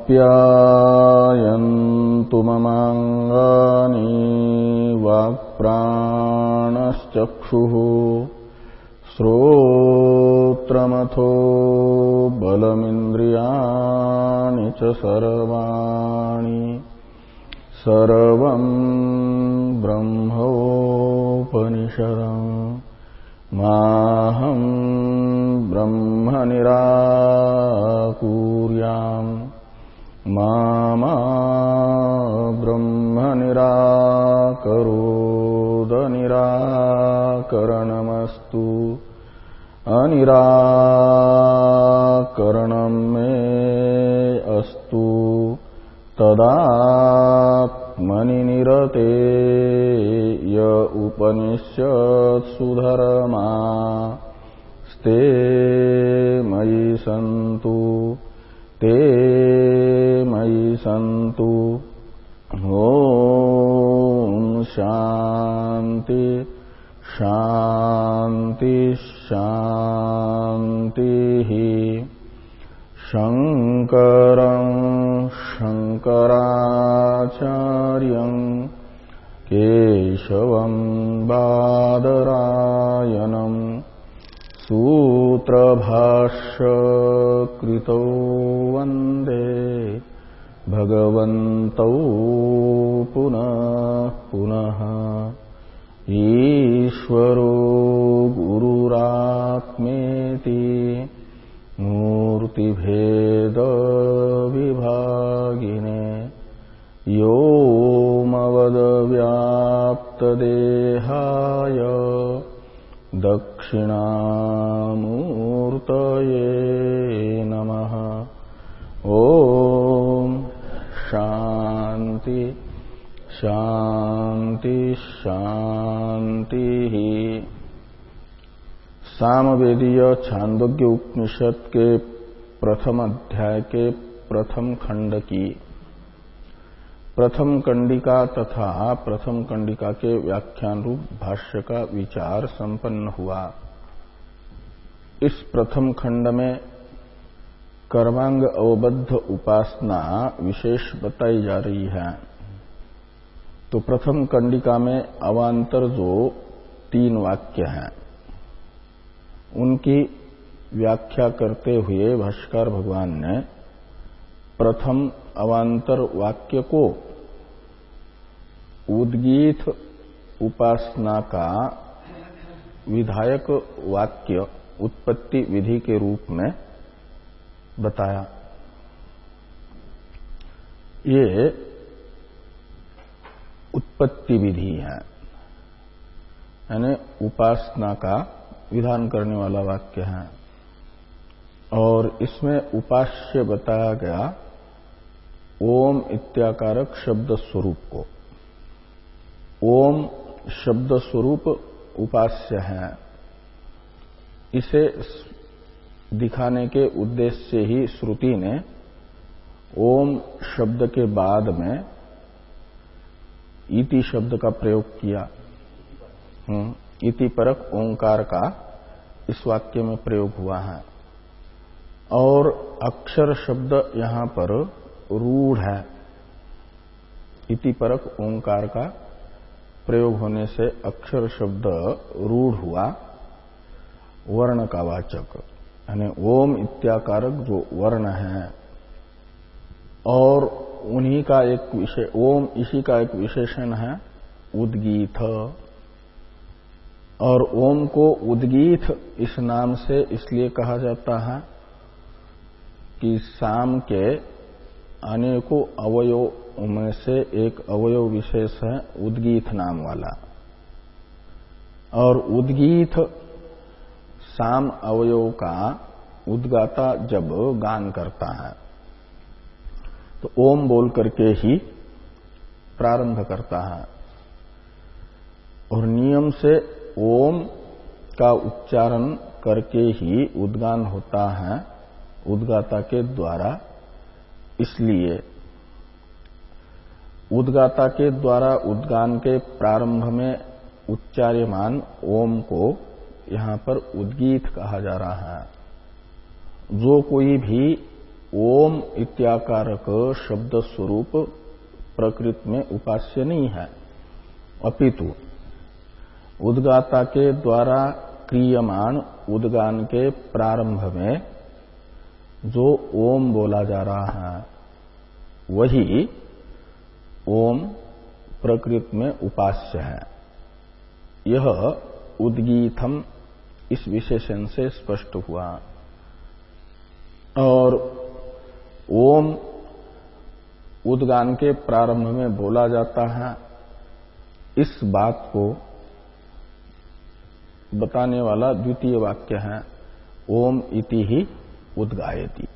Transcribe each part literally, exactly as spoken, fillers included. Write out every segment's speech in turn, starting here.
आप्यायन्तु ममाङ्गानि वाक्प्राणश्चक्षुः श्रोत्रमथो बलमिन्द्रियाणि च सर्वाणि सर्वं ब्रह्मोपनिषदम् माहं ब्रह्म निराकुर्याम् मा मा ब्रह्म निराकरोद निराकरणमस्तु अनिराकरणं मे अस्तु तदात्मनि निरते य उपनिषत्सु धर्मा स्ते मयि सन्तु ते मयि सन्तु। ॐ शान्ति शान्ति शान्तिः। शङ्करं शङ्कराचार्यं केशवं बादरायणं सूत्रभाष्यकृतौ वन्दे भगवन्तौ पुनः पुनः। ईश्वरो गुरुरात्मेति मूर्तिभेदविभागिने व्योमवद्व्याप्तदेहाय दक्षिणामूर्तये नमः। ॐ शान्ति शान्ति शान्तिः। सामवेदीय छांदोग्य उपनिषद के प्रथम अध्याय के प्रथम खंड की प्रथम कंडिका तथा प्रथम कंडिका के व्याख्यान रूप भाष्य का विचार संपन्न हुआ। इस प्रथम खंड में कर्मांग अवबद्ध उपासना विशेष बताई जा रही है। तो प्रथम कंडिका में अवान्तर जो तीन वाक्य हैं उनकी व्याख्या करते हुए भाष्यकार भगवान ने प्रथम अवान्तर वाक्य को उद्गीत उपासना का विधायक वाक्य उत्पत्ति विधि के रूप में बताया। ये उत्पत्ति विधि है, यानी उपासना का विधान करने वाला वाक्य है। और इसमें उपास्य बताया गया ओम इत्याकारक शब्द स्वरूप को। ओम शब्द स्वरूप उपास्य है। इसे दिखाने के उद्देश्य से ही श्रुति ने ओम शब्द के बाद में इति शब्द का प्रयोग किया। इति परक ओंकार का इस वाक्य में प्रयोग हुआ है। और अक्षर शब्द यहां पर रूढ़ है। इति परक ओंकार का प्रयोग होने से अक्षर शब्द रूढ़ हुआ, वर्ण का वाचक, यानी ओम इत्याकारक जो वर्ण है। और उन्हीं का एक विशेष ओम इसी का एक विशेषण है उद्गीत। और ओम को उद्गीत इस नाम से इसलिए कहा जाता है कि साम के अनेकों अवयव में से एक अवयव विशेष है उद्गीत नाम वाला। और उद्गीत साम अवयव का उद्गाता जब गान करता है तो ओम बोल करके ही प्रारंभ करता है। और नियम से ओम का उच्चारण करके ही उद्गान होता है उद्गाता के द्वारा। इसलिए उद्गाता के द्वारा उद्गान के प्रारंभ में उच्चार्यमान ओम को यहां पर उद्गीत कहा जा रहा है। जो कोई भी ओम इत्याकारक शब्द स्वरूप प्रकृति में उपास्य नहीं है, अपितु उद्गाता के द्वारा क्रियमाण उद्गान के प्रारंभ में जो ओम बोला जा रहा है वही ओम प्रकृति में उपास्य है। यह उद्गीतम इस विशेषण से स्पष्ट हुआ। और ओम उद्गान के प्रारंभ में बोला जाता है, इस बात को बताने वाला द्वितीय वाक्य है ओम इति ही उद्गायति।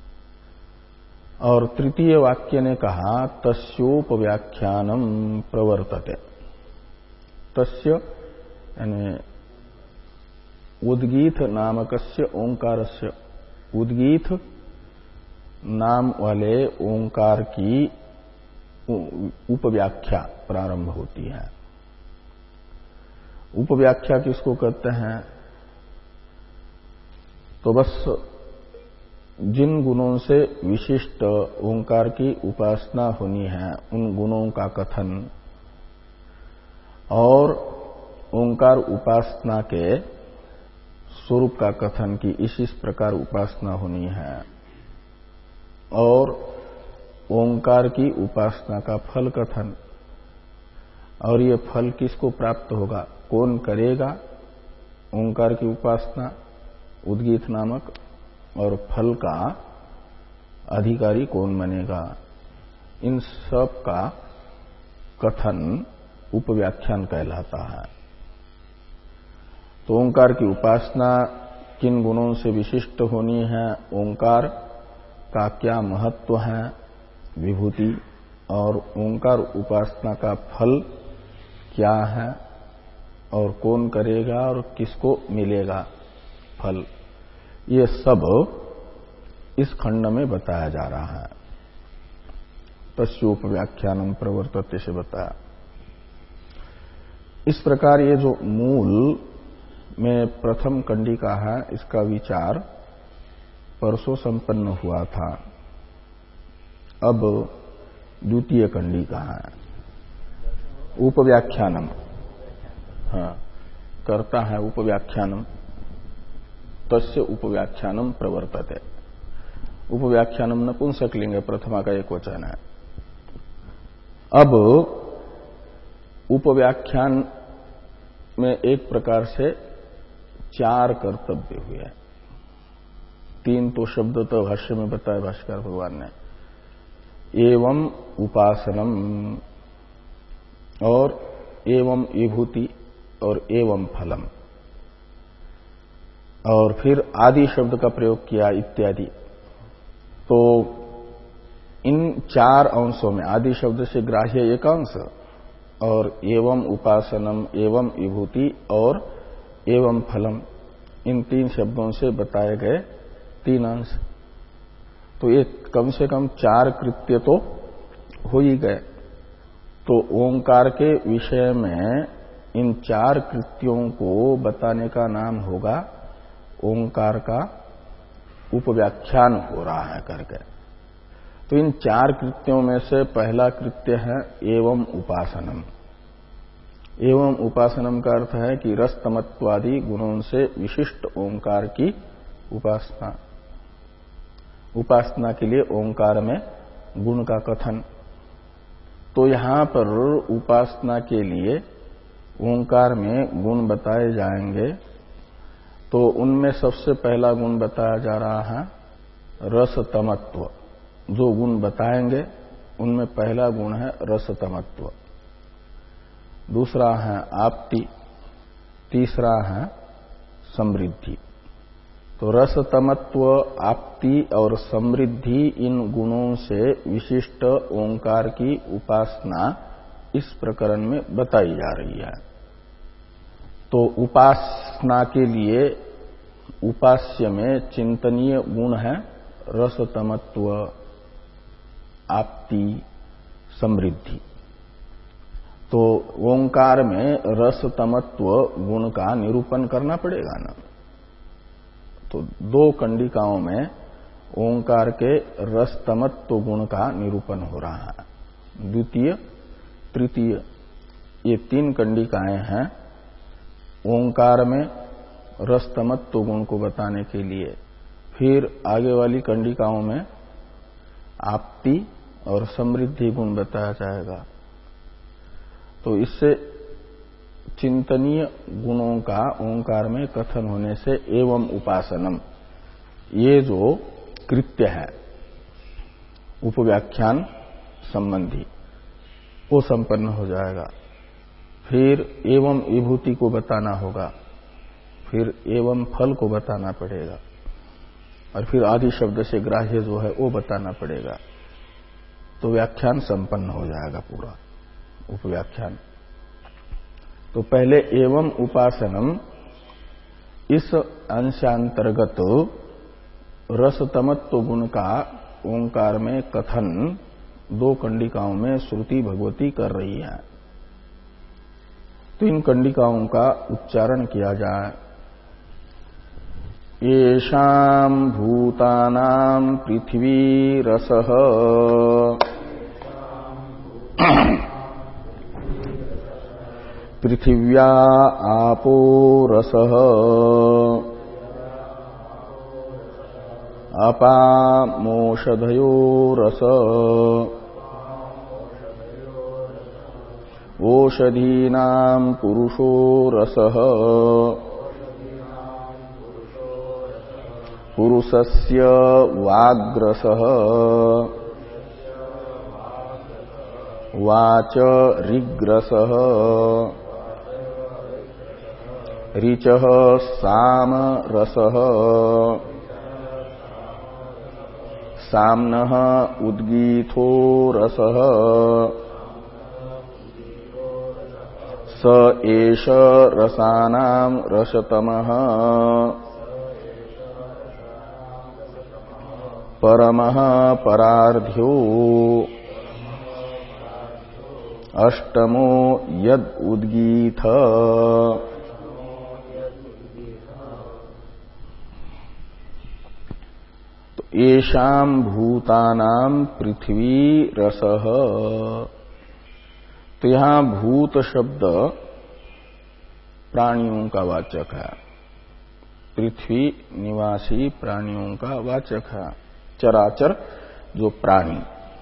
और तृतीय वाक्य ने कहा तस्योपव्याख्यानम प्रवर्तते। तस्य यानी उद्गीत नामकस्य ओंकारस्य, उद्गीत नाम वाले ओंकार की उपव्याख्या प्रारंभ होती है। उपव्याख्या किसको कहते हैं? तो बस जिन गुणों से विशिष्ट ओंकार की उपासना होनी है उन गुणों का कथन और ओंकार उपासना के स्वरूप का कथन की इस इस प्रकार उपासना होनी है और ओंकार की उपासना का फल कथन। और ये फल किसको प्राप्त होगा, कौन करेगा ओंकार की उपासना उद्गीत नामक, और फल का अधिकारी कौन बनेगा, इन सब का कथन उपव्याख्यान कहलाता है। तो ओंकार की उपासना किन गुणों से विशिष्ट होनी है, ओंकार का क्या महत्व है, विभूति, और ओंकार उपासना का फल क्या है और कौन करेगा और किसको मिलेगा फल, ये सब इस खंड में बताया जा रहा है। तस्योपव्याख्यानम प्रवर्तते से बताया। इस प्रकार ये जो मूल में प्रथम कंडिका है इसका विचार परसों संपन्न हुआ था। अब द्वितीय कंडिका है उपव्याख्यानम। हाँ, करता है उपव्याख्यानम, तस्य उपव्याख्यानम प्रवर्तते। उपव्याख्यानम नपुंसक लिंग प्रथमा का एक वचन है। अब उपव्याख्यान में एक प्रकार से चार कर्तव्य हुए। तीन तो शब्द तो भाष्य में बताया भाष्कर भगवान ने, एवं उपासनम और एवं विभूति और एवं फलम, और फिर आदि शब्द का प्रयोग किया इत्यादि। तो इन चार अंशों में आदि शब्द से ग्राह्य एक अंश और एवं उपासनम एवं विभूति और एवं फलम, इन तीन शब्दों से बताए गए तीन अंश। तो ये कम से कम चार कृत्य तो हो ही गए। तो ओंकार के विषय में इन चार कृत्यों को बताने का नाम होगा ओंकार का उपव्याख्यान हो रहा है करके। तो इन चार कृत्यों में से पहला कृत्य है एवं उपासनम। एवं उपासनम का अर्थ है कि रसतमत्वादि गुणों से विशिष्ट ओंकार की उपासना। उपासना के लिए ओंकार में गुण का कथन। तो यहां पर उपासना के लिए ओंकार में गुण बताए जाएंगे। तो उनमें सबसे पहला गुण बताया जा रहा है रसतमत्व। जो गुण बताएंगे उनमें पहला गुण है रसतमत्व, दूसरा है आप्ति, तीसरा है समृद्धि। तो रसतमत्व, आप्ति और समृद्धि इन गुणों से विशिष्ट ओंकार की उपासना इस प्रकरण में बताई जा रही है। तो उपासना के लिए उपास्य में चिंतनीय गुण है रसतमत्व, आप्ति, समृद्धि। तो ओंकार में रसतमत्व गुण का निरूपण करना पड़ेगा ना। तो दो कंडिकाओं में ओंकार के रसतमत्व गुण का निरूपण हो रहा है। द्वितीय तृतीय ये तीन कंडिकाएं हैं ओंकार में रसतमत्व गुण को बताने के लिए। फिर आगे वाली कंडिकाओं में आप्ति और समृद्धि गुण बताया जाएगा। तो इससे चिंतनीय गुणों का ओंकार में कथन होने से एवं उपासनम ये जो कृत्य है उपव्याख्यान संबंधी वो संपन्न हो जाएगा। फिर एवं विभूति को बताना होगा, फिर एवं फल को बताना पड़ेगा, और फिर आदि शब्द से ग्राह्य जो है वो बताना पड़ेगा। तो व्याख्यान संपन्न हो जाएगा पूरा उपव्याख्यान। तो पहले एवं उपासनम इस अंशांतर्गत रसतमत्व गुण का ओंकार में कथन दो कंडिकाओं में श्रुति भगवती कर रही है। तो इन कंडिकाओं का उच्चारण किया जाए। येषाम् भूतानां पृथ्वी रसः पृथिव्या आपो रसः अपामोषधयो रसः ओषधीनां पुरुषो रसः पुरुषस्य वाग्रसः वाच ऋग्रसः ऋचः साम रसः साम्नः उद्गीथो रसः स एष रसानां रसतमः परमः परार्ध्यो अष्टमो यद उद्गीथ। तो येषाम् भूतानां पृथ्वी रसः। तो यहां भूत शब्द प्राणियों का वाचक है, पृथ्वी निवासी प्राणियों का वाचक है, चराचर जो प्राणी।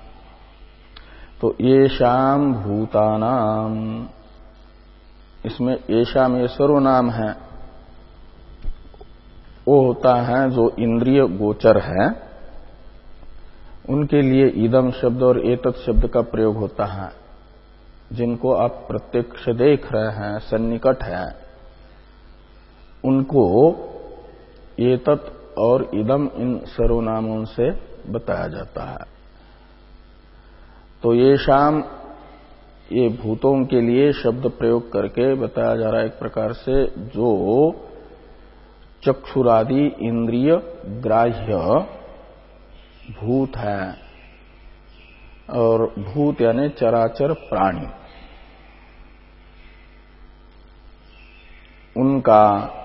तो येषाम् भूतानाम इसमें येषाम् ये सर्वनाम है, वो होता है जो इंद्रिय गोचर है उनके लिए इदम शब्द और एतत् शब्द का प्रयोग होता है। जिनको आप प्रत्यक्ष देख रहे हैं, सन्निकट है, उनको एतत् और इदम इन सर्वनामों से बताया जाता है। तो ये शाम ये भूतों के लिए शब्द प्रयोग करके बताया जा रहा है एक प्रकार से जो चक्षुरादि इंद्रिय ग्राह्य भूत है, और भूत यानी चराचर प्राणी, उनका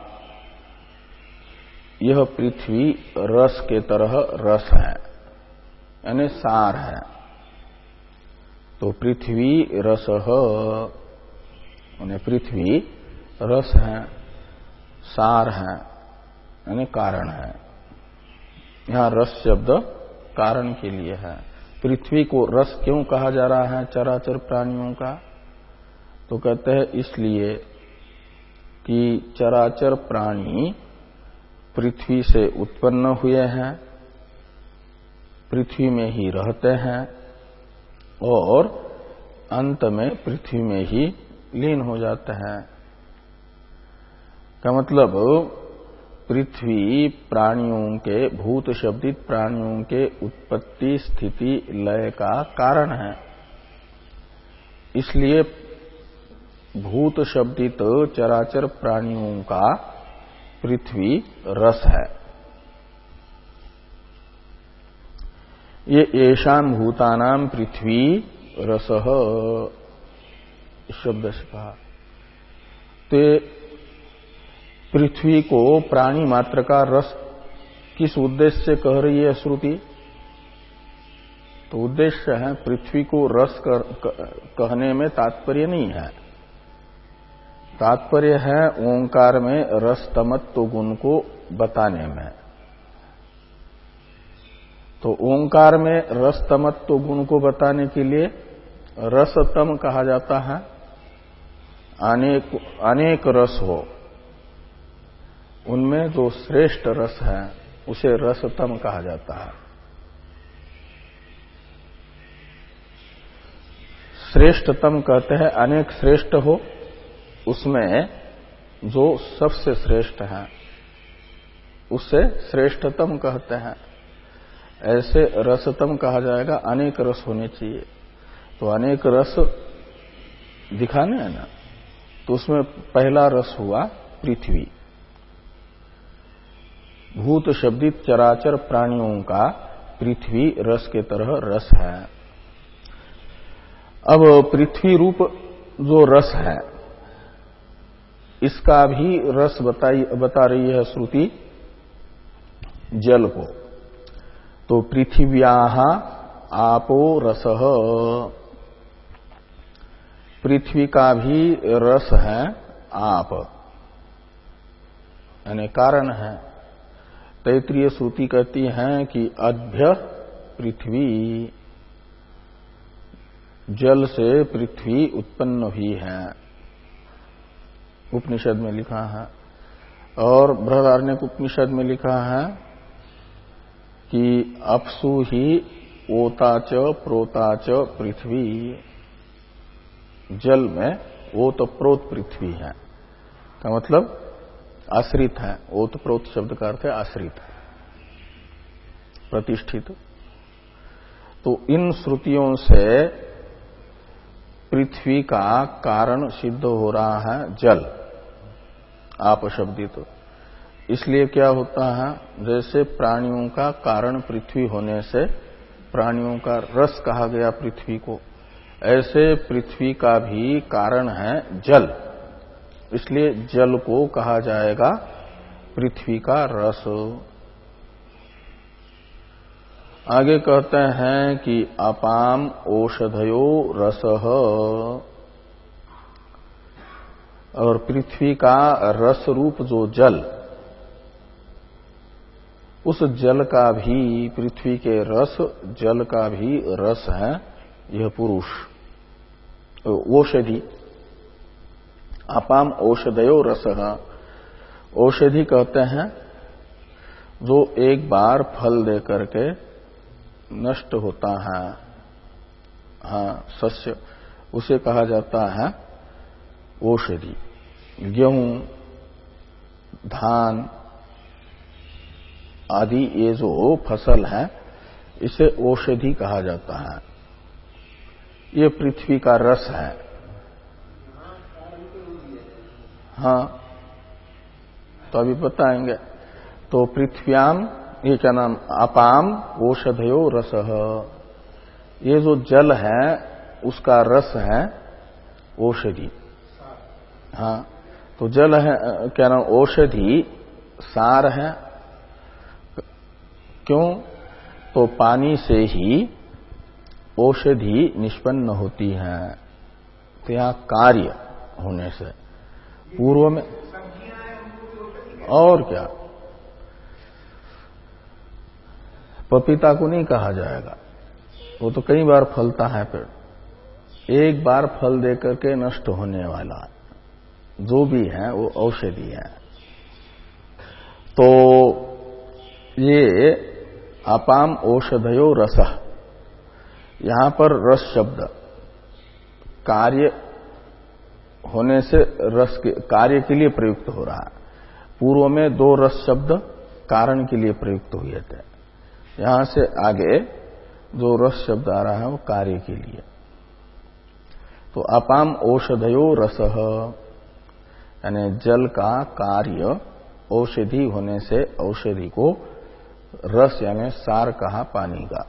यह पृथ्वी रस के तरह रस है यानी सार है। तो पृथ्वी रसः यानी पृथ्वी रस है, सार है यानी कारण है। यहां रस शब्द कारण के लिए है। पृथ्वी को रस क्यों कहा जा रहा है चराचर प्राणियों का? तो कहते हैं इसलिए कि चराचर प्राणी पृथ्वी से उत्पन्न हुए हैं, पृथ्वी में ही रहते हैं और अंत में पृथ्वी में ही लीन हो जाते हैं। का मतलब पृथ्वी प्राणियों के, भूत शब्दित प्राणियों के उत्पत्ति स्थिति लय का कारण है। इसलिए भूत शब्दित चराचर प्राणियों का पृथ्वी रस है। ये येषाम् भूतानां पृथ्वी रसः शब्द से कहा। तो पृथ्वी को प्राणी मात्र का रस किस उद्देश्य से कह रही है श्रुति? तो उद्देश्य है पृथ्वी को रस कर, कहने में तात्पर्य नहीं है। तात्पर्य है ओंकार में रस तमत्व गुण को बताने में। तो ओंकार में रस तमत्व गुण को बताने के लिए रसतम कहा जाता है। अनेक अनेक रस हो, उनमें जो श्रेष्ठ रस है उसे रसतम कहा जाता है। श्रेष्ठतम कहते हैं अनेक श्रेष्ठ हो, उसमें जो सबसे श्रेष्ठ है उससे श्रेष्ठतम कहते हैं। ऐसे रसतम कहा जाएगा, अनेक रस होने चाहिए। तो अनेक रस दिखाने है ना, तो उसमें पहला रस हुआ पृथ्वी। भूत शब्दित चराचर प्राणियों का पृथ्वी रस के तरह रस है। अब पृथ्वी रूप जो रस है इसका भी रस बताई बता रही है श्रुति जल को। तो पृथिव्याः आपो रसः, पृथ्वी का भी रस है आप, यानी कारण है। तैत्रीय श्रुति कहती है कि अभ्य पृथ्वी, जल से पृथ्वी उत्पन्न हुई है, उपनिषद में लिखा है। और बृहदारण्यक उपनिषद में लिखा है कि अपसु ही ओताच प्रोताच पृथ्वी, जल में ओत प्रोत पृथ्वी है का मतलब आश्रित है। ओत प्रोत शब्द का अर्थ है आश्रित, प्रतिष्ठित। तो इन श्रुतियों से पृथ्वी का कारण सिद्ध हो रहा है जल, आप शब्दित। इसलिए क्या होता है, जैसे प्राणियों का कारण पृथ्वी होने से प्राणियों का रस कहा गया पृथ्वी को, ऐसे पृथ्वी का भी कारण है जल, इसलिए जल को कहा जाएगा पृथ्वी का रस। आगे कहते हैं कि अपाम औषधयो रसः, और पृथ्वी का रस रूप जो जल, उस जल का भी, पृथ्वी के रस जल का भी रस है यह पुरुष, औषधि। अपाम औषधयो रसः, औषधि कहते हैं जो एक बार फल दे करके नष्ट होता है, हाँ सस्य, उसे कहा जाता है औषधि। गेहूं, धान आदि ये जो फसल है इसे औषधि कहा जाता है। ये पृथ्वी का रस है। हाँ, तो अभी बताएंगे। तो पृथ्व्याम, ये क्या नाम, अपाम औषधयो रसः, ये जो जल है उसका रस है औषधि। हाँ, तो जल है क्या नाम, औषधि सार है। क्यों? तो पानी से ही औषधि निष्पन्न होती है। तो यहां कार्य होने से पूर्व में, और क्या, पपीता को नहीं कहा जाएगा, वो तो कई बार फलता है पेड़। एक बार फल देकर के नष्ट होने वाला जो भी है वो औषधि है। तो ये अपाम औषधयो रसः, यहां पर रस शब्द कार्य होने से रस के कार्य के लिए प्रयुक्त हो रहा है। पूर्व में दो रस शब्द कारण के लिए प्रयुक्त हुए थे, यहां से आगे जो रस शब्द आ रहा है वो कार्य के लिए। तो अपाम औषधयो रसः, यानी जल का कार्य औषधि होने से औषधि को रस यानी सार कहा पानी का।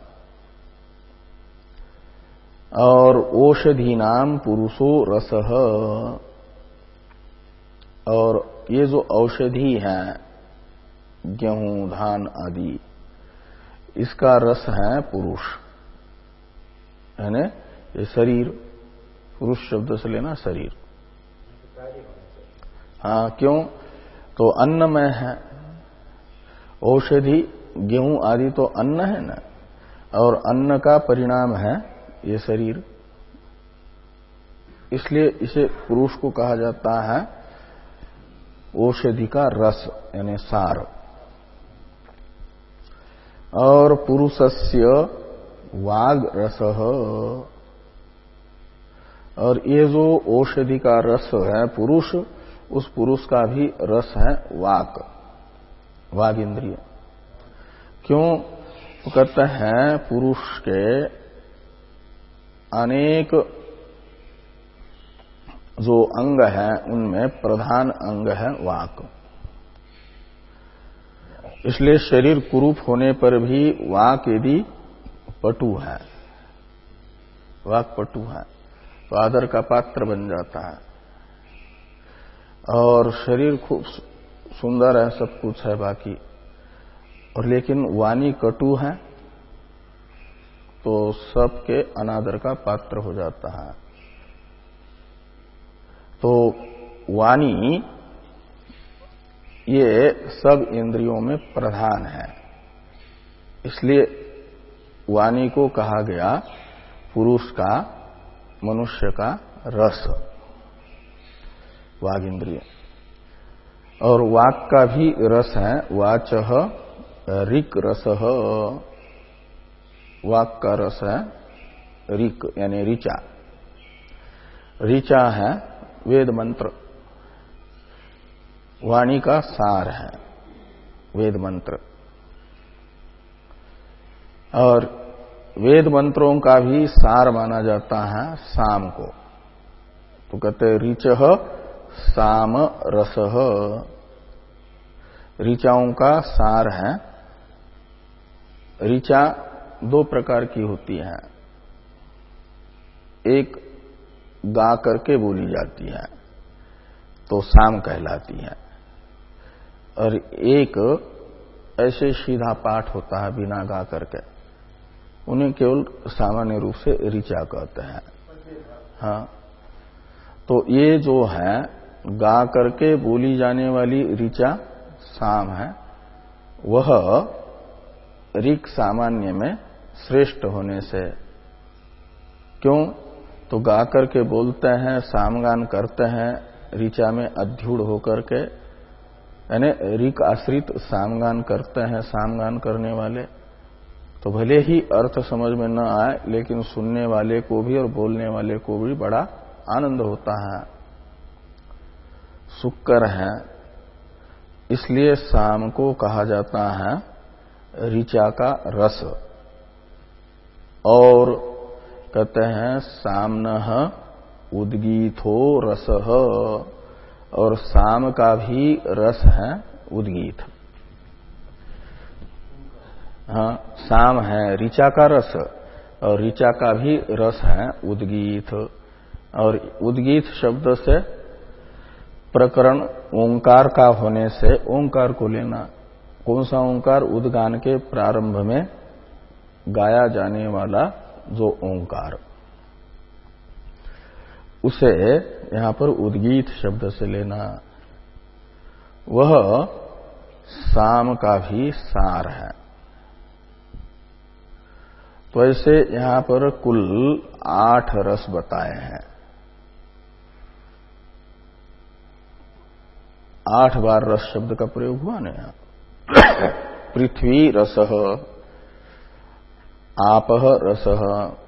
और औषधि नाम पुरुषो रसः, और ये जो औषधि है गेहूं धान आदि, इसका रस है पुरुष, यानी ये शरीर, पुरुष शब्द से लेना शरीर। हाँ, क्यों? तो अन्नमय है, औषधि गेहूं आदि तो अन्न है ना, और अन्न का परिणाम है ये शरीर, इसलिए इसे पुरुष को कहा जाता है औषधि का रस यानी सार। और पुरुषस्य वाग रसः, और ये जो औषधि का रस है पुरुष, उस पुरुष का भी रस है वाक, वाग इंद्रिय। क्यों? तो कहते हैं पुरुष के अनेक जो अंग है उनमें प्रधान अंग है वाक, इसलिए शरीर कुरूप होने पर भी वाक यदि पटु है, वाक पटु है तो आदर का पात्र बन जाता है। और शरीर खूब सुंदर है, सब कुछ है बाकी, और लेकिन वाणी कटु है तो सबके अनादर का पात्र हो जाता है। तो वाणी ये सब इंद्रियों में प्रधान है, इसलिए वाणी को कहा गया पुरुष का, मनुष्य का रस, वाग इंद्रिय। और वाक का भी रस है वाचः ऋक् रसः, वाक का रस है ऋक् यानी ऋचा। ऋचा है वेद मंत्र, वाणी का सार है वेद मंत्र। और वेद मंत्रों का भी सार माना जाता है साम को, तो कहते हैं ऋचः साम रसः, ऋचाओं का सार है। ऋचा दो प्रकार की होती है, एक गा करके बोली जाती है तो साम कहलाती है, और एक ऐसे सीधा पाठ होता है बिना गा करके, उन्हें केवल सामान्य रूप से ऋचा कहते हैं। हाँ, तो ये जो है गा करके बोली जाने वाली ऋचा साम है, वह ऋक् सामान्य में श्रेष्ठ होने से। क्यों? तो गा करके बोलते हैं, सामगान करते हैं, ऋचा में अध्युढ़ होकर के, यानी ऋक् आश्रित सामगान करते हैं सामगान करने वाले, तो भले ही अर्थ समझ में न आए लेकिन सुनने वाले को भी और बोलने वाले को भी बड़ा आनंद होता है, सुक्कर है। इसलिए साम को कहा जाता है ऋचा का रस। और कहते हैं सामनः उद्गीथो रसः, और साम का भी रस है उद्गीत। हाँ, साम है ऋचा का रस और ऋचा का भी रस है उद्गीत। और उद्गीत शब्द से प्रकरण ओंकार का होने से ओंकार को लेना। कौन सा ओंकार? उद्गान के प्रारंभ में गाया जाने वाला जो ओंकार, उसे यहां पर उद्गीत शब्द से लेना। वह साम का भी सार है। तो ऐसे यहां पर कुल आठ रस बताए हैं। आठ बार रस शब्द का प्रयोग हुआ ना यहां। पृथ्वी रसः, आपः रसः,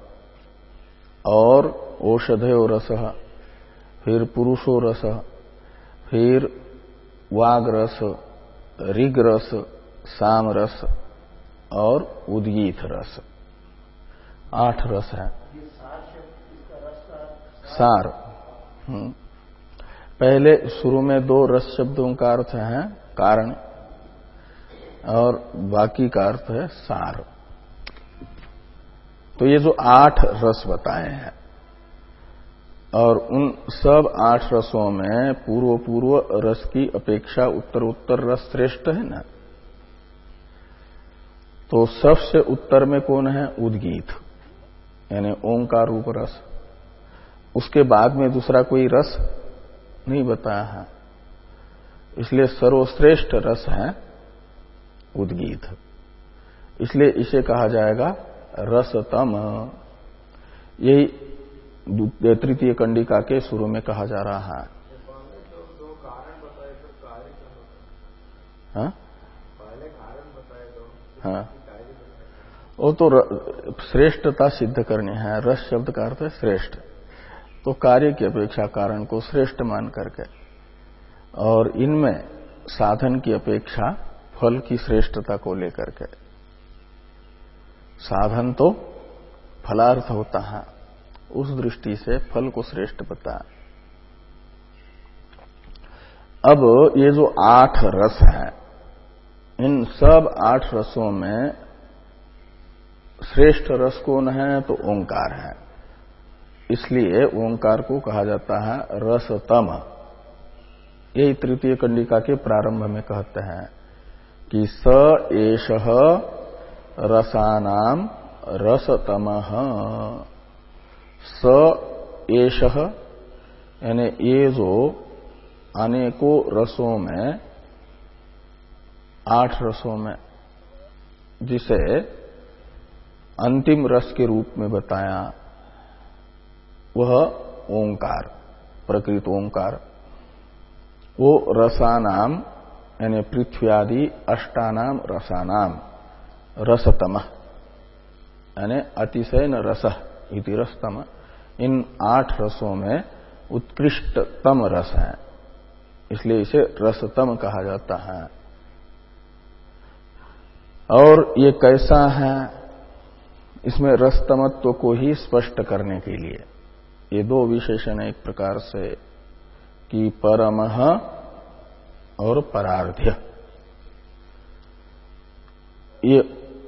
और औषधयो रसः, फिर पुरुषो रसः, फिर वाग रस, ऋग रस, साम रस और उद्गीत रस। आठ रस है। सार। हम्म पहले शुरू में दो रस शब्दों का अर्थ है कारण, और बाकी का अर्थ है सार। तो ये जो आठ रस बताए हैं, और उन सब आठ रसों में पूर्व पूर्व रस की अपेक्षा उत्तर उत्तर रस श्रेष्ठ है ना, तो सबसे उत्तर में कौन है? उद्गीत, यानी ओंकार रूप रस। उसके बाद में दूसरा कोई रस नहीं बताया है, इसलिए सर्वश्रेष्ठ रस है उद्गीत। इसलिए इसे कहा जाएगा रसतम। यही तृतीय कंडिका के शुरू में कहा जा रहा है। हाँ हाँ, वो तो श्रेष्ठता सिद्ध करनी है। रस शब्द का अर्थ है श्रेष्ठ, तो कार्य की अपेक्षा कारण को श्रेष्ठ मान करके, और इनमें साधन की अपेक्षा फल की श्रेष्ठता को लेकर के। साधन तो फलार्थ होता है, उस दृष्टि से फल को श्रेष्ठ बताया। अब ये जो आठ रस है, इन सब आठ रसों में श्रेष्ठ रस कौन है? तो ओंकार है। इसलिए ओंकार को कहा जाता है रसतम। यही तृतीय कंडिका के प्रारंभ में कहते हैं कि स एषः रसानाम रसतमः। स एषः यानी ये जो अनेकों रसों में, आठ रसों में, जिसे अंतिम रस के रूप में बताया, वह ओंकार, प्रकृत ओंकार, वो रसानाम यानी पृथ्वी आदि अष्टानाम रसानाम रसतम यानी अतिशयन रसः इति रसतम। इन आठ रसों में उत्कृष्टतम रस है, इसलिए इसे रसतम कहा जाता है। और ये कैसा है? इसमें रसतमत्व को ही स्पष्ट करने के लिए ये दो विशेषण एक प्रकार से कि परमः और परार्ध्य। ये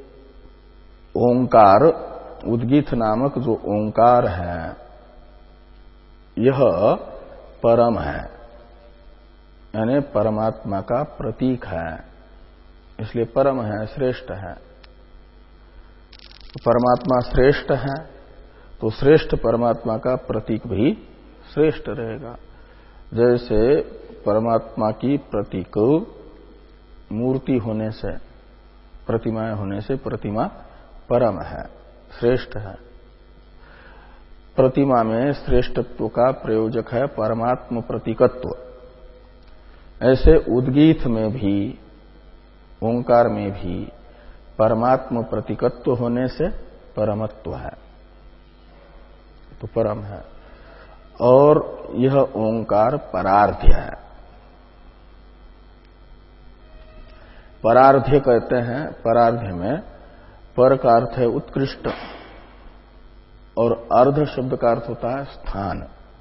ओंकार, उद्गीत नामक जो ओंकार है, यह परम है, यानी परमात्मा का प्रतीक है, इसलिए परम है, श्रेष्ठ है। परमात्मा श्रेष्ठ है तो श्रेष्ठ परमात्मा का प्रतीक भी श्रेष्ठ रहेगा। जैसे परमात्मा की प्रतीक मूर्ति होने से, प्रतिमाएं होने से प्रतिमा परम है, श्रेष्ठ है। प्रतिमा में श्रेष्ठत्व का प्रयोजक है परमात्म प्रतीकत्व। ऐसे उद्गीत में भी, ओंकार में भी परमात्म प्रतीकत्व होने से परमत्व है, तो परम है। और यह ओंकार परार्ध्य है। परार्ध्य कहते हैं, परार्ध्य में पर का अर्थ है उत्कृष्ट और अर्ध शब्द का अर्थ होता है स्थान।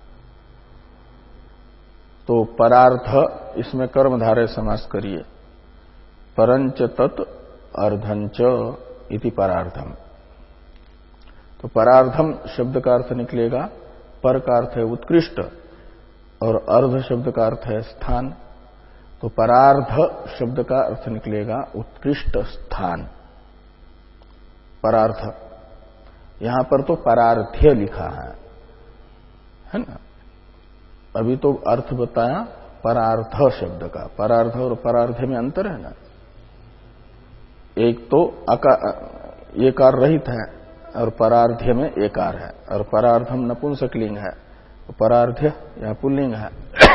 तो परार्ध, इसमें कर्मधारय समास करिए, परंच तत् अर्धंच इति परार्धम। तो परार्धम शब्द का अर्थ निकलेगा, पर का अर्थ है उत्कृष्ट और अर्ध शब्द का अर्थ है स्थान। तो परार्ध शब्द का अर्थ निकलेगा उत्कृष्ट स्थान, परार्थ। यहां पर तो परार्ध्य लिखा है, है ना। अभी तो अर्थ बताया परार्थ शब्द का। परार्थ और परार्ध्य में अंतर है ना। एक तो अकार, एकार रहित है, और परार्ध्य में एकार है, और परार्धम नपुंसकलिंग है, तो परार्ध्य या पुल्लिंग है।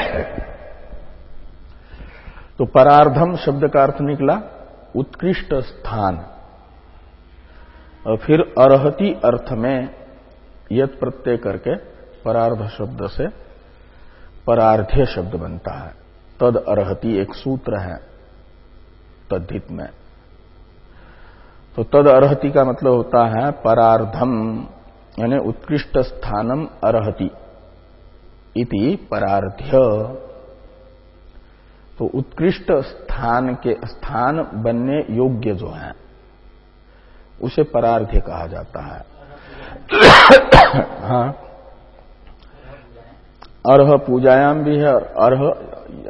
तो परार्धम शब्द का अर्थ निकला उत्कृष्ट स्थान। और फिर अर्हति अर्थ में यत् प्रत्यय करके परार्ध शब्द से परार्ध्य शब्द बनता है। तद अर्हति एक सूत्र है तद्धित में। तो तद अर्हति का मतलब होता है परार्धम, यानी उत्कृष्ट स्थानम अर्हति इति परार्ध्य। तो उत्कृष्ट स्थान के, स्थान बनने योग्य जो है, उसे परार्ध्य कहा जाता है। हाँ, अर्ह पूजायाम भी है, और अर्ह,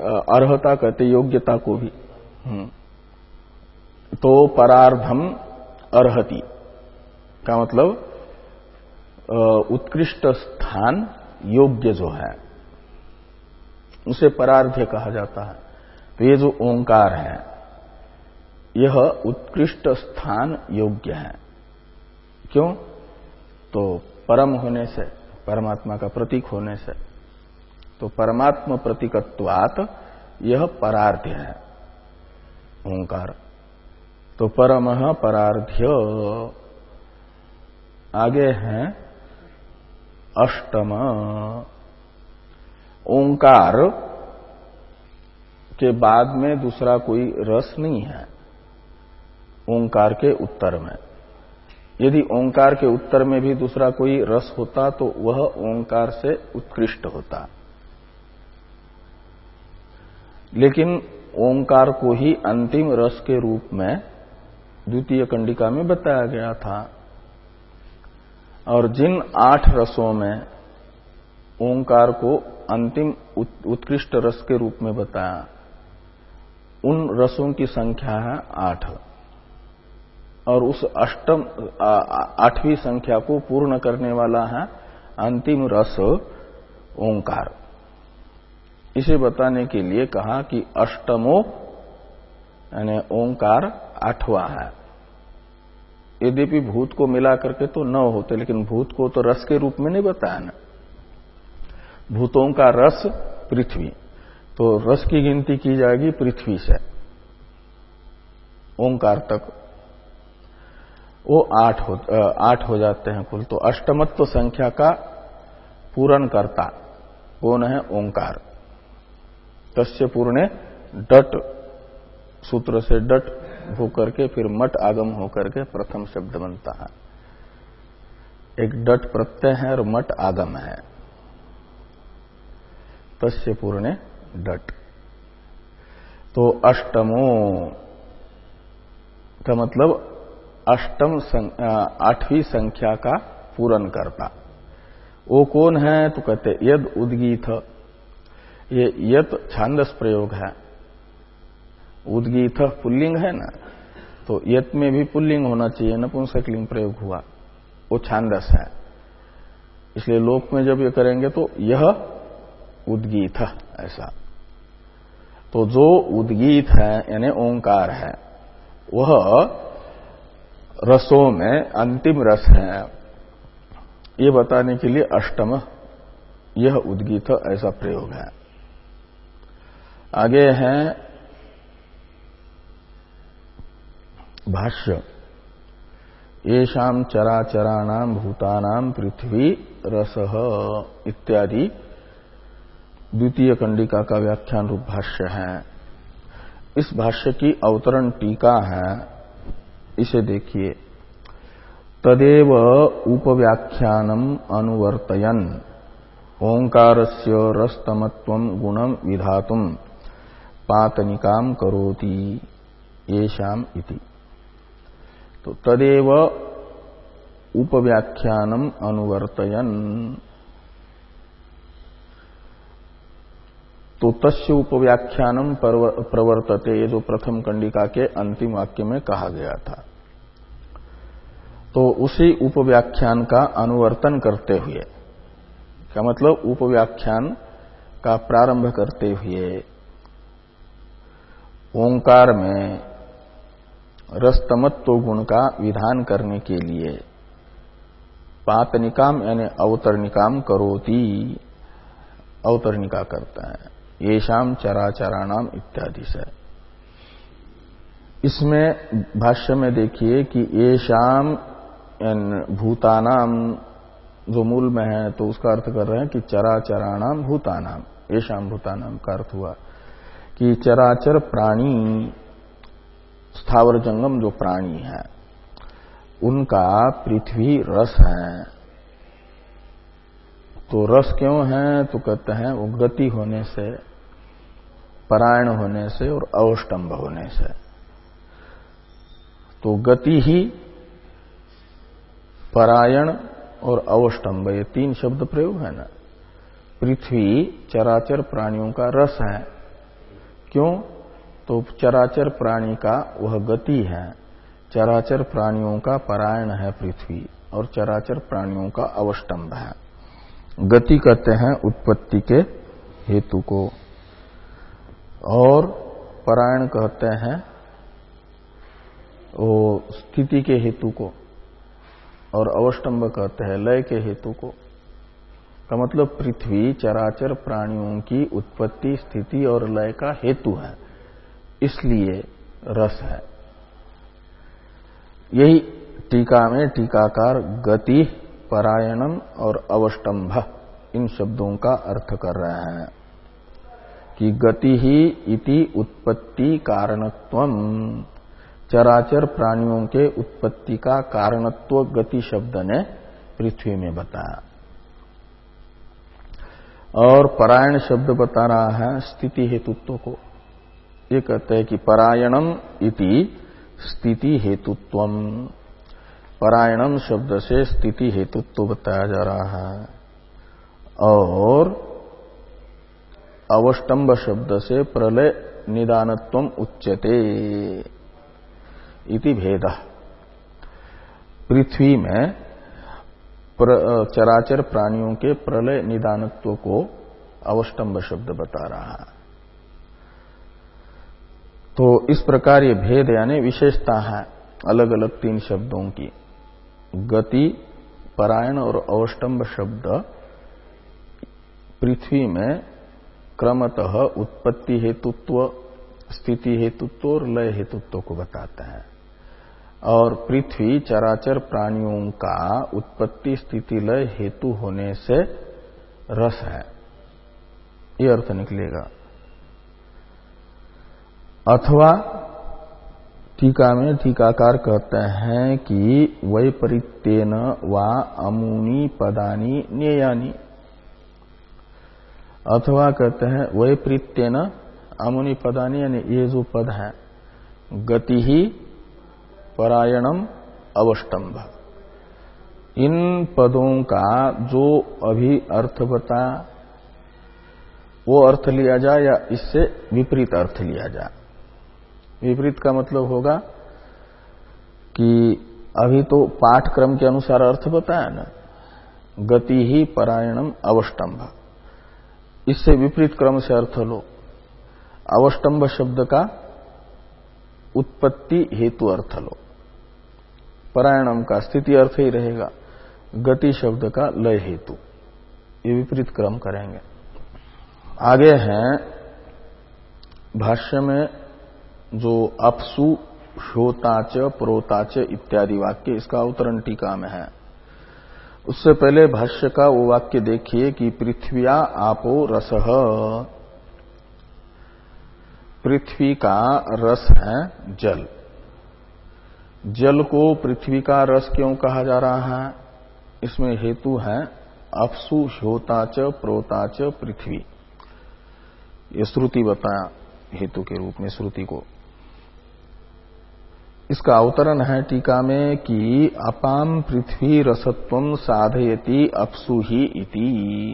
अर्हता कहते योग्यता को भी। तो परार्धम अर्हति का मतलब उत्कृष्ट स्थान योग्य जो है उसे परार्ध्य कहा जाता है। तो ये जो ओंकार है यह उत्कृष्ट स्थान योग्य है। क्यों? तो परम होने से, परमात्मा का प्रतीक होने से। तो परमात्म प्रतीकत्वात् यह परार्ध्य है ओंकार। तो परमः परार्ध्य। आगे है अष्टम। ओंकार के बाद में दूसरा कोई रस नहीं है ओंकार के उत्तर में। यदि ओंकार के उत्तर में भी दूसरा कोई रस होता तो वह ओंकार से उत्कृष्ट होता। लेकिन ओंकार को ही अंतिम रस के रूप में द्वितीय कंडिका में बताया गया था। और जिन आठ रसों में ओंकार को अंतिम उत्कृष्ट रस के रूप में बताया उन रसों की संख्या है आठ। और उस अष्टम आठवीं संख्या को पूर्ण करने वाला है अंतिम रस ओंकार। इसे बताने के लिए कहा कि अष्टमो यानी ओंकार आठवां है। यद्यपि भूत को मिला करके तो नौ होते, लेकिन भूत को तो रस के रूप में नहीं बताया ना। भूतों का रस पृथ्वी, तो रस की गिनती की जाएगी पृथ्वी से ओंकार तक, वो आठ हो आठ हो जाते हैं कुल। तो अष्टमत्व संख्या का पूर्ण करता कौन है? ओंकार। तस्य पूर्णे डट सूत्र से डट होकर के फिर मट आगम होकर के प्रथम शब्द बनता है। एक डट प्रत्यय है और मट आगम है। तस्य पूर्णे डट। तो अष्टमो का मतलब अष्टम आठवीं संख्या का पूर्ण करता। वो कौन है? तो कहते यद उद्गीत। ये यत छांदस प्रयोग है। उद्गीत पुल्लिंग है ना, तो यत में भी पुल्लिंग होना चाहिए, नपुंसकलिंग प्रयोग हुआ, वो छांदस है। इसलिए लोक में जब ये करेंगे तो यह उद्गीत ऐसा। तो जो उद्गीत है यानी ओंकार है वह रसों में अंतिम रस है, ये बताने के लिए अष्टम यह उद्गीत ऐसा प्रयोग है। आगे है भाष्य। येषां चराचराणां भूतानां पृथ्वी रसः इत्यादि द्वितीय कंडिका का व्याख्यान रूप भाष्य है। इस भाष्य की अवतरण टीका है, इसे देखिए। तदेव उपव्याख्यानम अनुवर्तयन ओंकारस्य रस्तमत्वं गुणं विधातुं पातनिकां करोति येषाम् इति। तो तदेव उपव्याख्यानम अनुवर्तयन, तो तस्य उपव्याख्यानम प्रवर्तते, ये जो प्रथम कंडिका के अंतिम वाक्य में कहा गया था। तो उसी उपव्याख्यान का अनुवर्तन करते हुए, क्या मतलब उपव्याख्यान का प्रारंभ करते हुए ओंकार में रसतमत्व गुण का विधान करने के लिए पातनिकाम यानी अवतरणिकाम करोति, अवतरणिका करता है। येषाम चराचराणाम इत्यादि से। इसमें भाष्य में देखिए कि येषाम भूतानाम जो मूल में है तो उसका अर्थ कर रहे हैं कि चराचराणाम भूतानाम। येषाम भूतानाम का अर्थ हुआ कि चराचर प्राणी, स्थावर जंगम जो प्राणी है उनका पृथ्वी रस है। तो रस क्यों है? तो कहते हैं वो गति होने से, परायण होने से और अवष्टंभ होने से। तो गति ही, परायण और अवष्टंभ, ये तीन शब्द प्रयोग है ना। पृथ्वी चराचर प्राणियों का रस है। क्यों? तो चराचर प्राणी का वह गति है, चराचर प्राणियों का परायण है पृथ्वी और चराचर प्राणियों का अवष्टंभ है। गति कहते हैं उत्पत्ति के हेतु को और परायण कहते हैं वो स्थिति के हेतु को और अवष्टंभ कहते हैं लय के हेतु को। का मतलब पृथ्वी चराचर प्राणियों की उत्पत्ति स्थिति और लय का हेतु है, इसलिए रस है। यही टीका में टीकाकार गति, परायणम और अवष्टंभ इन शब्दों का अर्थ कर रहे हैं कि गति ही इति उत्पत्ति कारणत्वम, चराचर प्राणियों के उत्पत्ति का कारणत्व गति शब्द ने पृथ्वी में बताया। और परायण शब्द बता रहा है स्थिति हेतुत्व को। ये कहते हैं कि परायणम इति स्थिति हेतुत्वम, परायणम शब्द से स्थिति हेतुत्व बताया जा रहा है और अवष्टंभ शब्द से प्रलय निदानत्वम उच्यते इति भेदः। पृथ्वी में प्र, चराचर प्राणियों के प्रलय निदानत्व को अवष्टंभ शब्द बता रहा है। तो इस प्रकार ये भेद यानी विशेषता है अलग अलग तीन शब्दों की। गति, परायण और अवष्टंभ शब्द पृथ्वी में क्रमतः उत्पत्ति हेतुत्व, स्थिति हेतुत्व और लय हेतुत्व को बताते हैं और पृथ्वी चराचर प्राणियों का उत्पत्ति स्थिति लय हेतु होने से रस है, ये अर्थ निकलेगा। अथवा टीका में टीकाकार कहते हैं कि वैपरीत्येन वा अमुनि पदानि न्येयानि, अथवा कहते हैं वैपरीत्येन अमुनि पदानि यानी ये जो पद है गति ही परायणम अवष्टंभ, इन पदों का जो अभी अर्थ बताया वो अर्थ लिया जाए या इससे विपरीत अर्थ लिया जाए। विपरीत का मतलब होगा कि अभी तो पाठक्रम के अनुसार अर्थ बताया ना, गति ही परायणम अवष्टंभ, इससे विपरीत क्रम से अर्थ लो। अवष्टंभ शब्द का उत्पत्ति हेतु अर्थ लो, परायणम का स्थिति अर्थ ही रहेगा, गति शब्द का लय हेतु, ये विपरीत क्रम करेंगे। आगे हैं भाष्य में जो अपसु श्रोताच प्रोताच इत्यादि वाक्य, इसका अवतरण टीका में है। उससे पहले भाष्य का वो वाक्य देखिए कि पृथ्व्या आपो रसः, पृथ्वी का रस है जल। जल को पृथ्वी का रस क्यों कहा जा रहा है? इसमें हेतु है अपसु श्रोताच प्रोताच पृथ्वी, ये श्रुति बताया हेतु के रूप में श्रुति को। इसका अवतरण है टीका में कि अपाम पृथ्वी रसत्वम साधयति अपसु ही इति,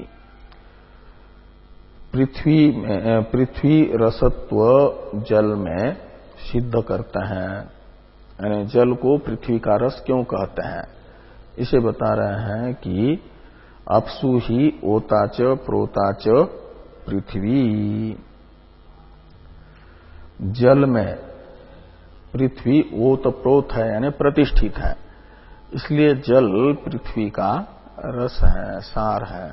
पृथ्वी में पृथ्वी रसत्व जल में सिद्ध करते हैं, यानी जल को पृथ्वी का रस क्यों कहते हैं इसे बता रहे हैं कि अपसु ही ओताच प्रोताच पृथ्वी, जल में पृथ्वी ओतप्रोत है यानी प्रतिष्ठित है, इसलिए जल पृथ्वी का रस है, सार है।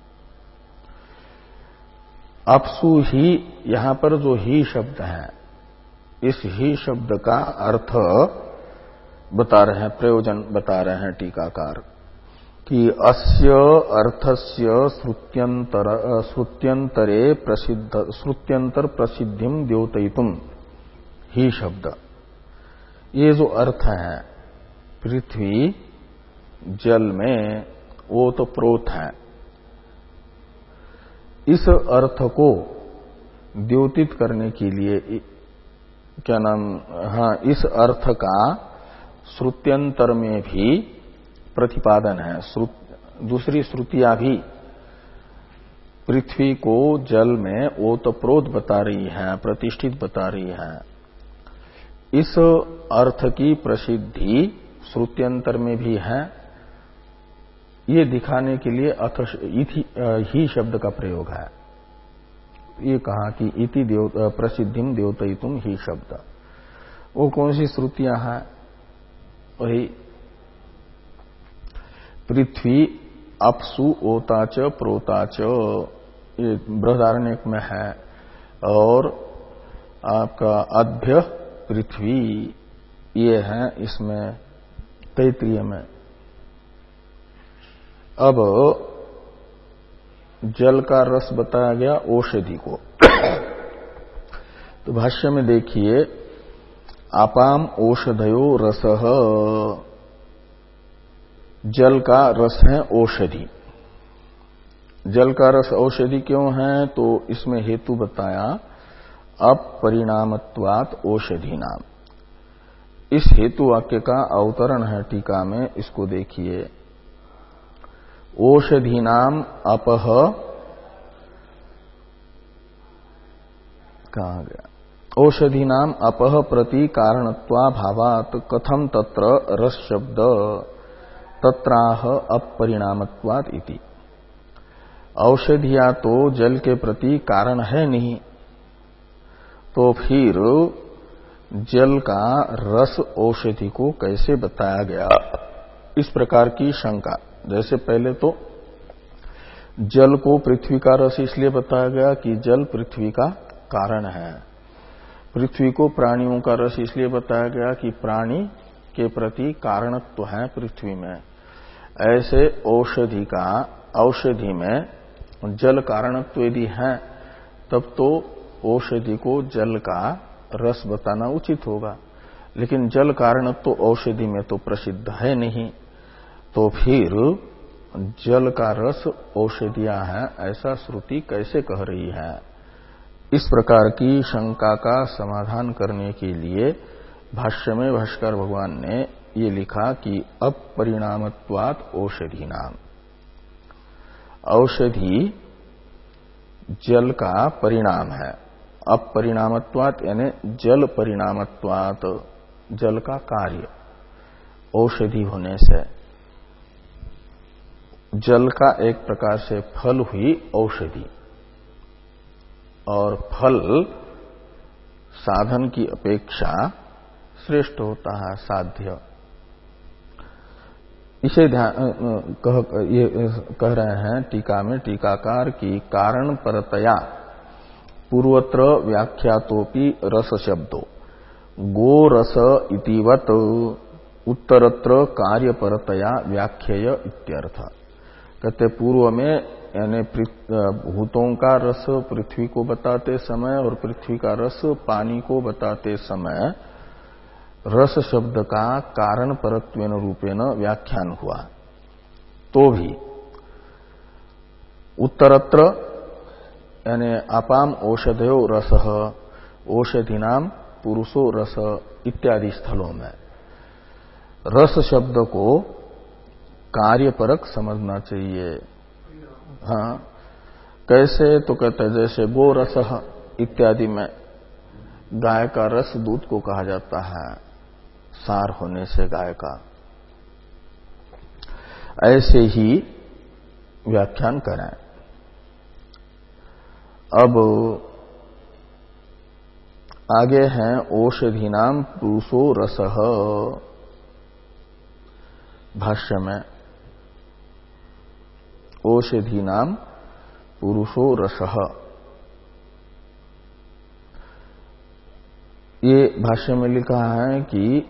अपसु ही, यहां पर जो ही शब्द है, इस ही शब्द का अर्थ बता रहे हैं, प्रयोजन बता रहे हैं टीकाकार कि अस्य अर्थस्य श्रुत्यंतर श्रुत्यंतरे प्रसिद्ध श्रुत्यंतर प्रसिद्धिम द्योतयितुम ही शब्द, ये जो अर्थ है पृथ्वी जल में वो तो प्रोत है, इस अर्थ को द्योतित करने के लिए क्या नाम, हाँ, इस अर्थ का श्रुत्यंतर में भी प्रतिपादन है। श्रुत, दूसरी श्रुतियां भी पृथ्वी को जल में ओतप्रोत बता रही है, प्रतिष्ठित बता रही है। इस अर्थ की प्रसिद्धि श्रुत्यंतर में भी है, ये दिखाने के लिए अथ इति ही शब्द का प्रयोग है। ये कहा कि इति देव प्रसिद्धिम द्योतयितुम ही शब्द, वो कौन सी श्रुतियां हैं? वही पृथ्वी अपसु ओताच प्रोताच, ये बृहदारण्यक में है, और आपका अभ्य पृथ्वी, ये है इसमें तैत्तिरीय में। अब जल का रस बताया गया औषधि को। तो भाष्य में देखिए, आपाम औषधयो रसः, जल का रस है औषधि। जल का रस औषधि क्यों है? तो इसमें हेतु बताया, अपरिणामत्वात् औषधि नाम। इस हेतु वाक्य का अवतरण है टीका में, इसको देखिए। औषधि नाम अपह, कहा गया, औषधि नाम अपह प्रति कारणत्वा भावात कथम तत्र रस शब्द तत्राह अपरिणामत्वात् इति। औषधिया तो जल के प्रति कारण है नहीं, तो फिर जल का रस औषधि को कैसे बताया गया? इस प्रकार की शंका। जैसे पहले तो जल को पृथ्वी का रस इसलिए बताया गया कि जल पृथ्वी का कारण है। पृथ्वी को प्राणियों का रस इसलिए बताया गया कि प्राणी के प्रति कारणत्व है पृथ्वी में। ऐसे औषधि का, औषधि में जल कारणत्व यदि है, तब तो औषधि को जल का रस बताना उचित होगा। लेकिन जल कारणत्व औषधि में तो प्रसिद्ध है नहीं, तो फिर जल का रस औषधियां हैं, ऐसा श्रुति कैसे कह रही है? इस प्रकार की शंका का समाधान करने के लिए भाष्य में भाष्कर भगवान ने ये लिखा कि अपरिणामत्वात् औषधि नाम। औषधि जल का परिणाम है। अपरिणामत्वात् यानी जल परिणामत्वात्, जल का कार्य औषधि होने से। जल का एक प्रकार से फल हुई औषधि, और फल साधन की अपेक्षा श्रेष्ठ होता है, साध्य। इसे ध्यान कह, ये कह रहे हैं टीका में टीकाकार की कारण परतया पूर्वत्र व्याख्यातोपि रस शब्दो गो रस इतिवत उत्तरत्र कार्य परतया व्याख्येय इत्यर्थ। कहते पूर्व में यानी भूतों का रस पृथ्वी को बताते समय और पृथ्वी का रस पानी को बताते समय रस शब्द का कारण परत्वेन रूपेण व्याख्यान हुआ। तो भी उत्तरत्र यानी अपाम औषधयो रसः, औषधि नाम पुरुषो रस इत्यादि स्थलों में रस शब्द को कार्यपरक समझना चाहिए। हाँ, कैसे? तो कहते हैं जैसे गो रसः इत्यादि में गाय का रस दूध को कहा जाता है, सार होने से गाय का। ऐसे ही व्याख्यान करें। अब आगे हैं औषधि नाम पुरुषो रसः। भाष्य में औषधि नाम पुरुषो रसः, ये भाष्य में लिखा है कि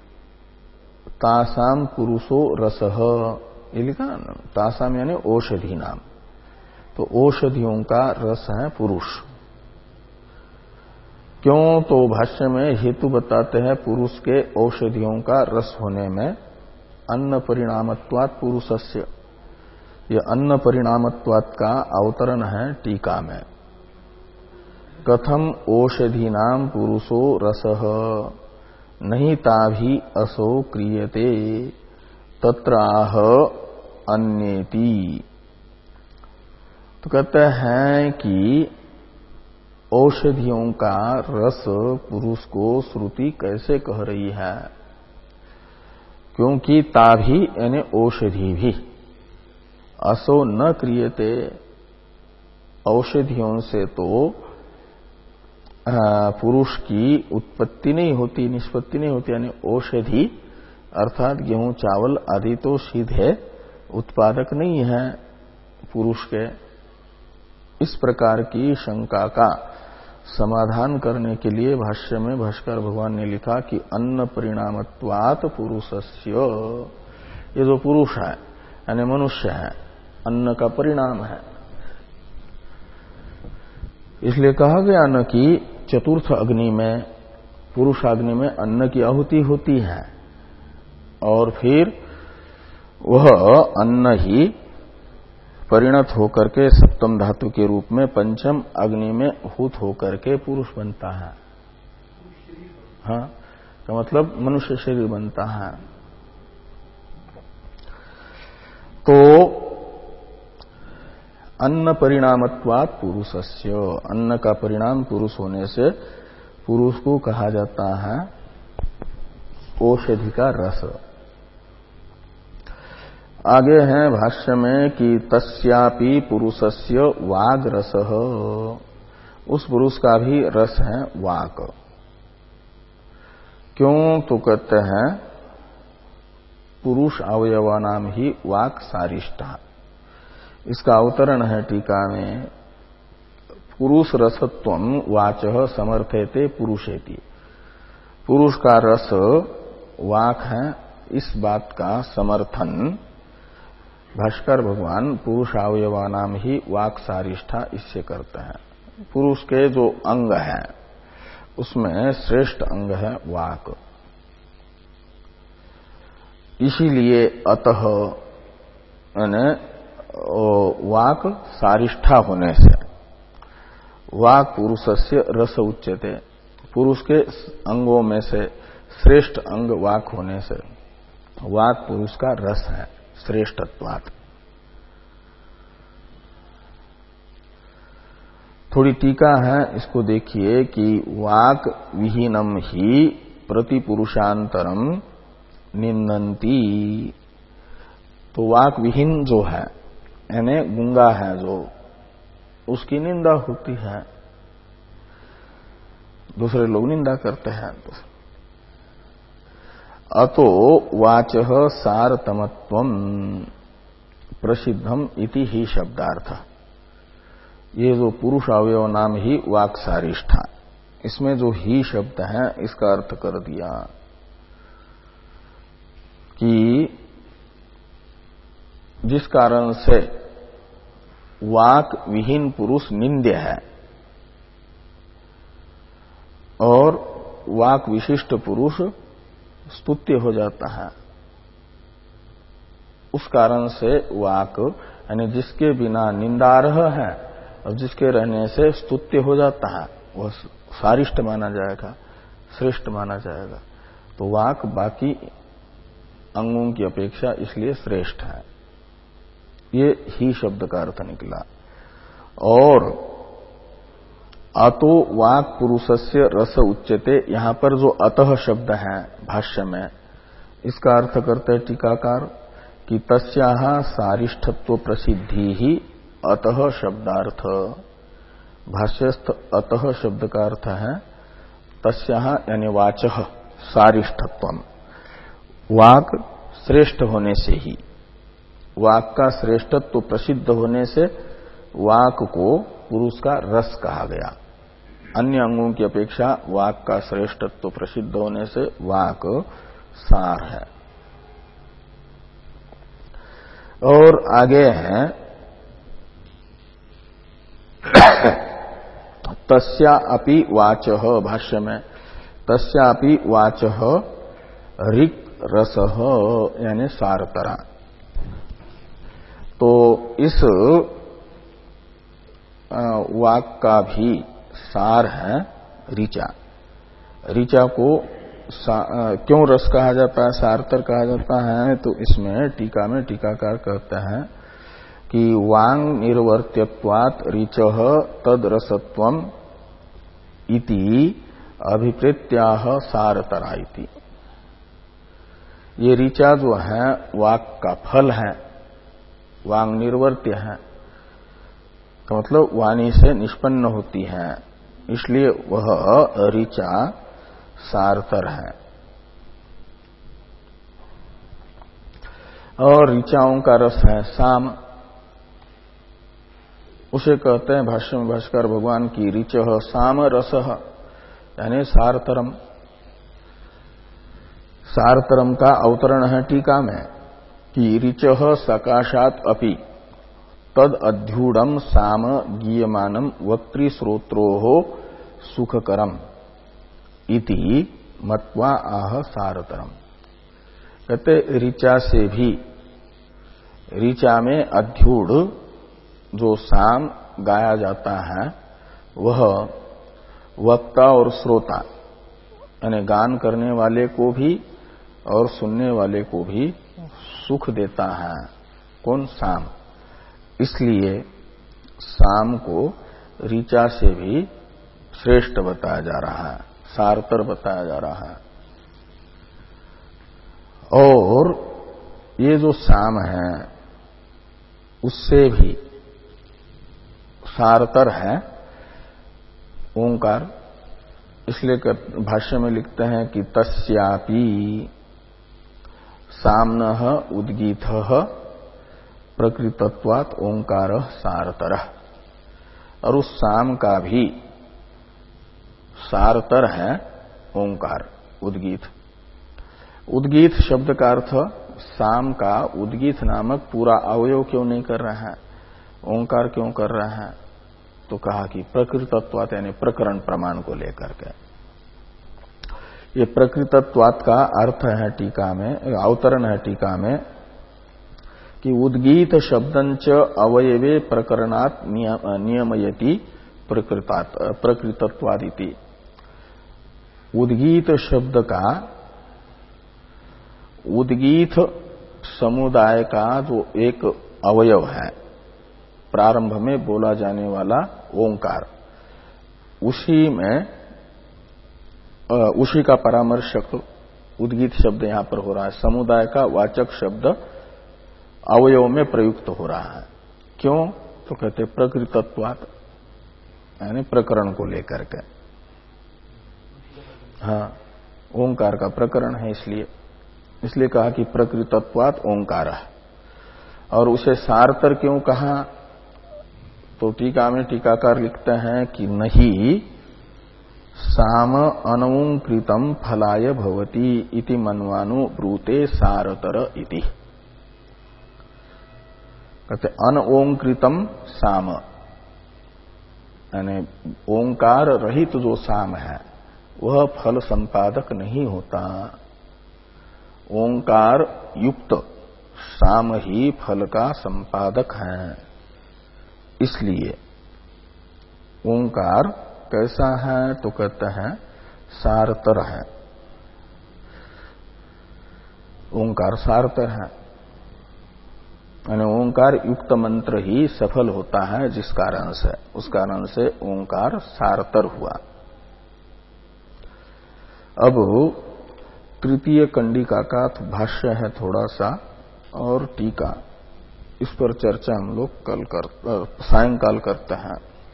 तासाम पुरुषो रसः, ये लिखा है ना, तासाम यानी औषधि नाम। तो औषधियों का रस है पुरुष। क्यों? तो भाष्य में हेतु बताते हैं पुरुष के औषधियों का रस होने में अन्न परिणामत्वात् पुरुषस्य। यह अन्न परिणामत्वात् का अवतरण है टीका में। कथम औषधि नाम पुरुषो रसः नहीं ताभि असो क्रियते तत्राह अन्येति। तो कहते हैं कि औषधियों का रस पुरुष को श्रुति कैसे कह रही है? क्योंकि ताभी यानी औषधि भी असो न क्रियते, औषधियों से तो पुरुष की उत्पत्ति नहीं होती, निष्पत्ति नहीं होती। यानी औषधि अर्थात गेहूं चावल आदि तो सीधे उत्पादक नहीं है पुरुष के। इस प्रकार की शंका का समाधान करने के लिए भाष्य में भाष्कर भगवान ने लिखा कि अन्न परिणामत्वात् पुरुषस्य, ये जो पुरुष है यानी मनुष्य है, अन्न का परिणाम है। इसलिए कहा गया न कि चतुर्थ अग्नि में, पुरुष अग्नि में अन्न की आहुति होती है और फिर वह अन्न ही परिणत होकर के सप्तम धातु के रूप में पंचम अग्नि में हूत होकर के पुरुष बनता है। हाँ, का मतलब मनुष्य शरीर बनता है। तो अन्न परिणामत्वात् पुरुषस्य, अन्न का परिणाम पुरुष होने से पुरुष को कहा जाता है औषधि का रस। आगे है भाष्य में कि तस्यापि पुरुषस्य वाग रस, उस पुरुष का भी रस है वाक। क्यों? तो कहते हैं पुरुष अवयवानाम ही वाक सारिष्ठा। इसका अवतरण है टीका में, पुरुष रसत्वम वाचः समर्थयते पुरुषेति। पुरुष का रस वाक है, इस बात का समर्थन भाष्कर भगवान पुरुष अवयवानाम ही वाक सारिष्ठा इससे करते हैं। पुरुष के जो अंग है उसमें श्रेष्ठ अंग है वाक। इसीलिए अतः यानी वाक सारिष्ठा होने से वाक पुरुषस्य रस उच्यते, पुरुष के अंगों में से श्रेष्ठ अंग वाक होने से वाक पुरुष का रस है श्रेष्ठत्वात्। थोड़ी टीका है, इसको देखिए कि वाक विहीनम ही प्रतिपुरुषांतरम निंदन्ति। तो वाक विहीन जो है यानी गूंगा है जो, उसकी निंदा होती है, दूसरे लोग निंदा करते हैं। अतो वाचः सारतमत्वम प्रसिद्धम इति ही शब्दार्थ। ये जो पुरुष अवयव नाम ही वाक सारिष्ठा, इसमें जो ही शब्द है इसका अर्थ कर दिया कि जिस कारण से वाक विहीन पुरुष निंद्य है और वाक विशिष्ट पुरुष स्तुत्य हो जाता है, उस कारण से वाक यानी जिसके बिना निंदार्ह है और जिसके रहने से स्तुत्य हो जाता है वह सारिष्ट माना जाएगा, श्रेष्ठ माना जाएगा। तो वाक बाकी अंगों की अपेक्षा इसलिए श्रेष्ठ है। ये ही शब्द का अर्थ निकला। और अतो वाक पुरुषस्य रस उच्यते, यहां पर जो अतः शब्द है भाष्य में, इसका अर्थ करते हैं टीकाकार कि तस्याः सारिष्ठत्व प्रसिद्धि ही अतः शब्दार्थ। भाष्यस्थ अतः शब्द का अर्थ है तस्याः यानी वाचः सारिष्ठत्वम, वाक श्रेष्ठ होने से ही, वाक का श्रेष्ठत्व प्रसिद्ध होने से वाक को पुरुष का रस कहा गया। अन्य अंगों की अपेक्षा वाक का श्रेष्ठत्व प्रसिद्ध होने से वाक सार है। और आगे है तस्या अपि वाचः, भाष्य में तस्या अपि वाचः ऋक् रसः यानी सारतरा। तो इस वाक का भी सार है ऋचा। ऋचा को क्यों रस कहा जाता है, सारतर कहा जाता है? तो इसमें टीका में टीकाकार कहते हैं कि वांग निर्वर्त्यत्वात् ऋचः तद रसत्वम इति अभिप्रेत्याह सारतरा इति। ये ऋचा जो है वाक् का फल है, वांग निर्वर्त्य है, तो मतलब वाणी से निष्पन्न होती है, इसलिए वह ऋचा सारतर है। और ऋचाओं का रस है साम, उसे कहते हैं भाष्य में भाष्कर भगवान की ऋचः साम रसः, यानी सारतरम। सारतरम का अवतरण है टीका में कि ऋचः सकाशात अपि तद अध्यूढ़ साम गीयमानम वक्तृश्रोत्रोः सुखकरम इति मत्वा आह सारतरम। कहते ऋचा से भी, ऋचा में अध्यूढ़ जो साम गाया जाता है वह वक्ता और श्रोता यानी गान करने वाले को भी और सुनने वाले को भी सुख देता है। कौन? साम। इसलिए साम को ऋचा से भी श्रेष्ठ बताया जा रहा है, सारतर बताया जा रहा है। और ये जो साम है उससे भी सारतर है ओंकार। इसलिए भाष्य में लिखते हैं कि तस्यापि साम्नः उद्गीतः प्रकृतत्वात् ओंकारः सारतरः। और उस साम का भी सारतर है ओंकार, उद्गीत। उद्गीत शब्द का अर्थ साम का उद्गीत नामक पूरा अवयव क्यों नहीं कर रहा है, ओंकार क्यों कर रहा है? तो कहा कि प्रकृतत्वात् यानी प्रकरण प्रमाण को लेकर के। ये प्रकृतत्वात् का अर्थ है टीका में, अवतरण है टीका में कि उद्गीत शब्दंच अवयवे प्रकरणात् नियमयति प्रकृतात् प्रकृतत्वादिति। उद्गीत शब्द का उद्गीत समुदाय का जो एक अवयव है, प्रारंभ में बोला जाने वाला ओंकार, उसी में उसी का परामर्शक उद्गीत शब्द यहां पर हो रहा है। समुदाय का वाचक शब्द अवयव में प्रयुक्त हो रहा है। क्यों? तो कहते प्रकृतत्वात् यानी प्रकरण को लेकर के। हाँ, ओंकार का प्रकरण है, इसलिए इसलिए कहा कि प्रकृतत्वात् ओंकार। और उसे सारतर क्यों कहा? तो टीका में टीकाकार लिखते हैं कि नहीं साम अनओंकृतम फलाय भवति इति मन्वानु ब्रूते सारतर इति। कहते अनओंकृतम साम यानी ओंकार रहित जो साम है वह फल संपादक नहीं होता। ओंकार युक्त साम ही फल का संपादक है। इसलिए ओंकार कैसा है? तो कहते हैं सारतर है। ओंकार सारतर है यानी ओंकार युक्त मंत्र ही सफल होता है, जिस कारण से उस कारण से ओंकार सारतर हुआ। अब तृतीय कंडिका का भाष्य है थोड़ा सा, और टीका, इस पर चर्चा हम लोग कल कर सायंकाल करते हैं।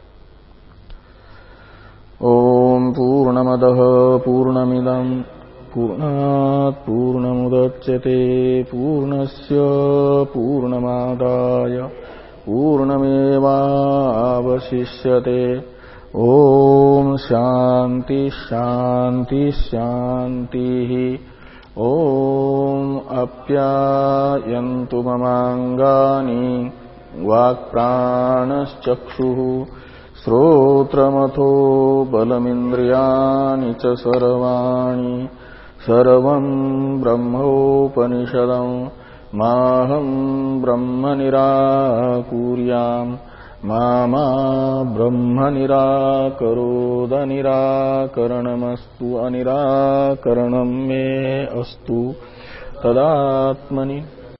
ओम पूर्णमदः पूर्णमिदं पूर्णात् पूर्णमुदच्यते पूर्णस्य पूर्णमादाय पूर्णमेवावशिष्यते। ओम शांति शांति शांति। ओम अप्यायन्तु ममांगानि वाक्प्राणश्चक्षुः श्रोत्रमथो बलमिन्द्रियाणि च सर्वाणि सर्वं ब्रह्मोपनिषदं माहं ब्रह्म निराकुर्याम् मा मा ब्रह्म निराकरोद निराकरणमस्तु अनिराकरणं मे अस्तु तदात्मनि।